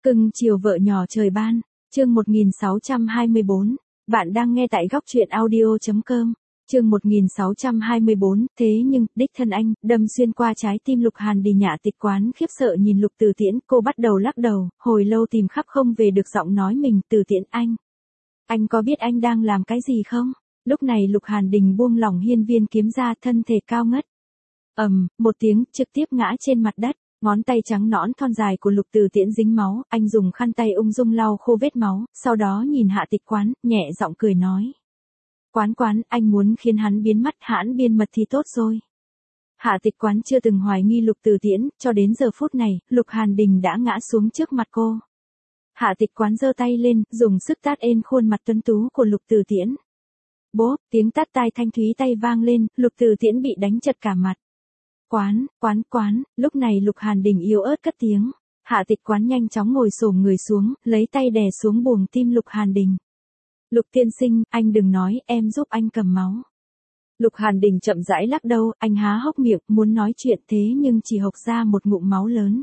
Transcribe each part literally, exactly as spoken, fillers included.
Cưng chiều vợ nhỏ trời ban, chương một nghìn sáu trăm hai mươi bốn. Bạn đang nghe tại góc truyện audio chấm com. Chương một nghìn sáu trăm hai mươi bốn, thế nhưng, đích thân anh, đâm xuyên qua trái tim Lục Hàn Đình. Nhã Tịch Quán khiếp sợ nhìn Lục Từ Tiễn, cô bắt đầu lắc đầu, hồi lâu tìm khắp không về được giọng nói mình. Từ Tiễn anh, anh có biết anh đang làm cái gì không? Lúc này Lục Hàn Đình buông lỏng hiên viên kiếm ra, thân thể cao ngất. ầm, một tiếng, trực tiếp ngã trên mặt đất. Ngón tay trắng nõn thon dài của Lục Từ Tiễn dính máu, anh dùng khăn tay ung dung lau khô vết máu, sau đó nhìn Hạ Tịch Quán, nhẹ giọng cười nói. Quán quán, anh muốn khiến hắn biến mất hãn biên mật thì tốt rồi. Hạ Tịch Quán chưa từng hoài nghi Lục Từ Tiễn, cho đến giờ phút này, Lục Hàn Đình đã ngã xuống trước mặt cô. Hạ Tịch Quán giơ tay lên, dùng sức tát ên khuôn mặt tuấn tú của Lục Từ Tiễn. Bốp, tiếng tát tai thanh thúy tay vang lên, Lục Từ Tiễn bị đánh chật cả mặt. Quán, quán, quán, lúc này Lục Hàn Đình yếu ớt cất tiếng. Hạ Tịch Quán nhanh chóng ngồi xổm người xuống, lấy tay đè xuống buồng tim Lục Hàn Đình. Lục tiên sinh, anh đừng nói, em giúp anh cầm máu. Lục Hàn Đình chậm rãi lắc đầu, anh há hốc miệng, muốn nói chuyện thế nhưng chỉ hộc ra một ngụm máu lớn.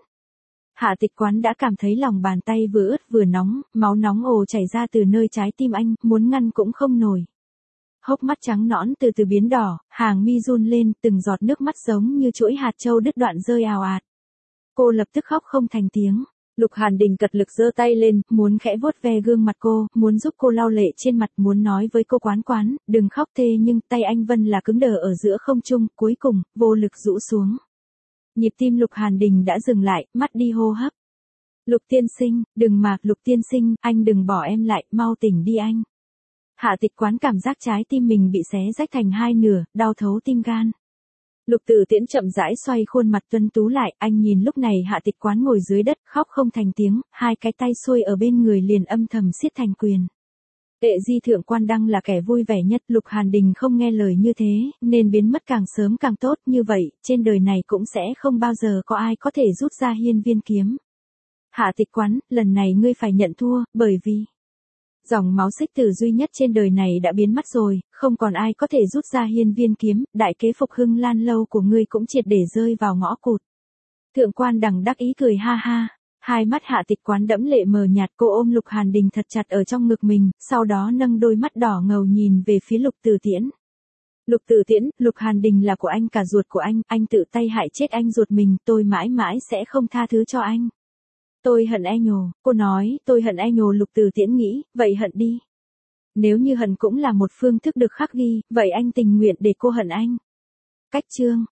Hạ Tịch Quán đã cảm thấy lòng bàn tay vừa ướt vừa nóng, máu nóng ồ chảy ra từ nơi trái tim anh, muốn ngăn cũng không nổi. Hốc mắt trắng nõn từ từ biến đỏ, hàng mi run lên, từng giọt nước mắt giống như chuỗi hạt châu đứt đoạn rơi ào ạt. Cô lập tức khóc không thành tiếng. Lục Hàn Đình cật lực giơ tay lên, muốn khẽ vuốt ve gương mặt cô, muốn giúp cô lau lệ trên mặt, muốn nói với cô quán quán, đừng khóc tê, nhưng tay anh Vân là cứng đờ ở giữa không trung, cuối cùng, vô lực rũ xuống. Nhịp tim Lục Hàn Đình đã dừng lại, mất đi hô hấp. Lục tiên sinh, đừng mà, Lục tiên sinh, anh đừng bỏ em lại, mau tỉnh đi anh. Hạ Tịch Quán cảm giác trái tim mình bị xé rách thành hai nửa, đau thấu tim gan. Lục Từ Tiễn chậm rãi xoay khuôn mặt tuấn tú lại, anh nhìn lúc này Hạ Tịch Quán ngồi dưới đất, khóc không thành tiếng, hai cái tay xuôi ở bên người liền âm thầm siết thành quyền. Đệ Di Thượng Quan Đăng là kẻ vui vẻ nhất, Lục Hàn Đình không nghe lời như thế, nên biến mất càng sớm càng tốt, như vậy, trên đời này cũng sẽ không bao giờ có ai có thể rút ra hiên viên kiếm. Hạ Tịch Quán, lần này ngươi phải nhận thua, bởi vì dòng máu xích tử duy nhất trên đời này đã biến mất rồi, không còn ai có thể rút ra hiên viên kiếm, đại kế phục hưng lan lâu của ngươi cũng triệt để rơi vào ngõ cụt. Thượng Quan Đằng đắc ý cười ha ha, hai mắt Hạ Tịch Quán đẫm lệ mờ nhạt, cô ôm Lục Hàn Đình thật chặt ở trong ngực mình, sau đó nâng đôi mắt đỏ ngầu nhìn về phía Lục Từ Tiễn. Lục Từ Tiễn, Lục Hàn Đình là của anh, cả ruột của anh, anh tự tay hại chết anh ruột mình, tôi mãi mãi sẽ không tha thứ cho anh. Tôi hận e nhồ, cô nói, tôi hận e nhồ. Lục Từ Tiễn nghĩ, vậy hận đi. Nếu như hận cũng là một phương thức được khắc ghi, vậy anh tình nguyện để cô hận anh. Cách chương.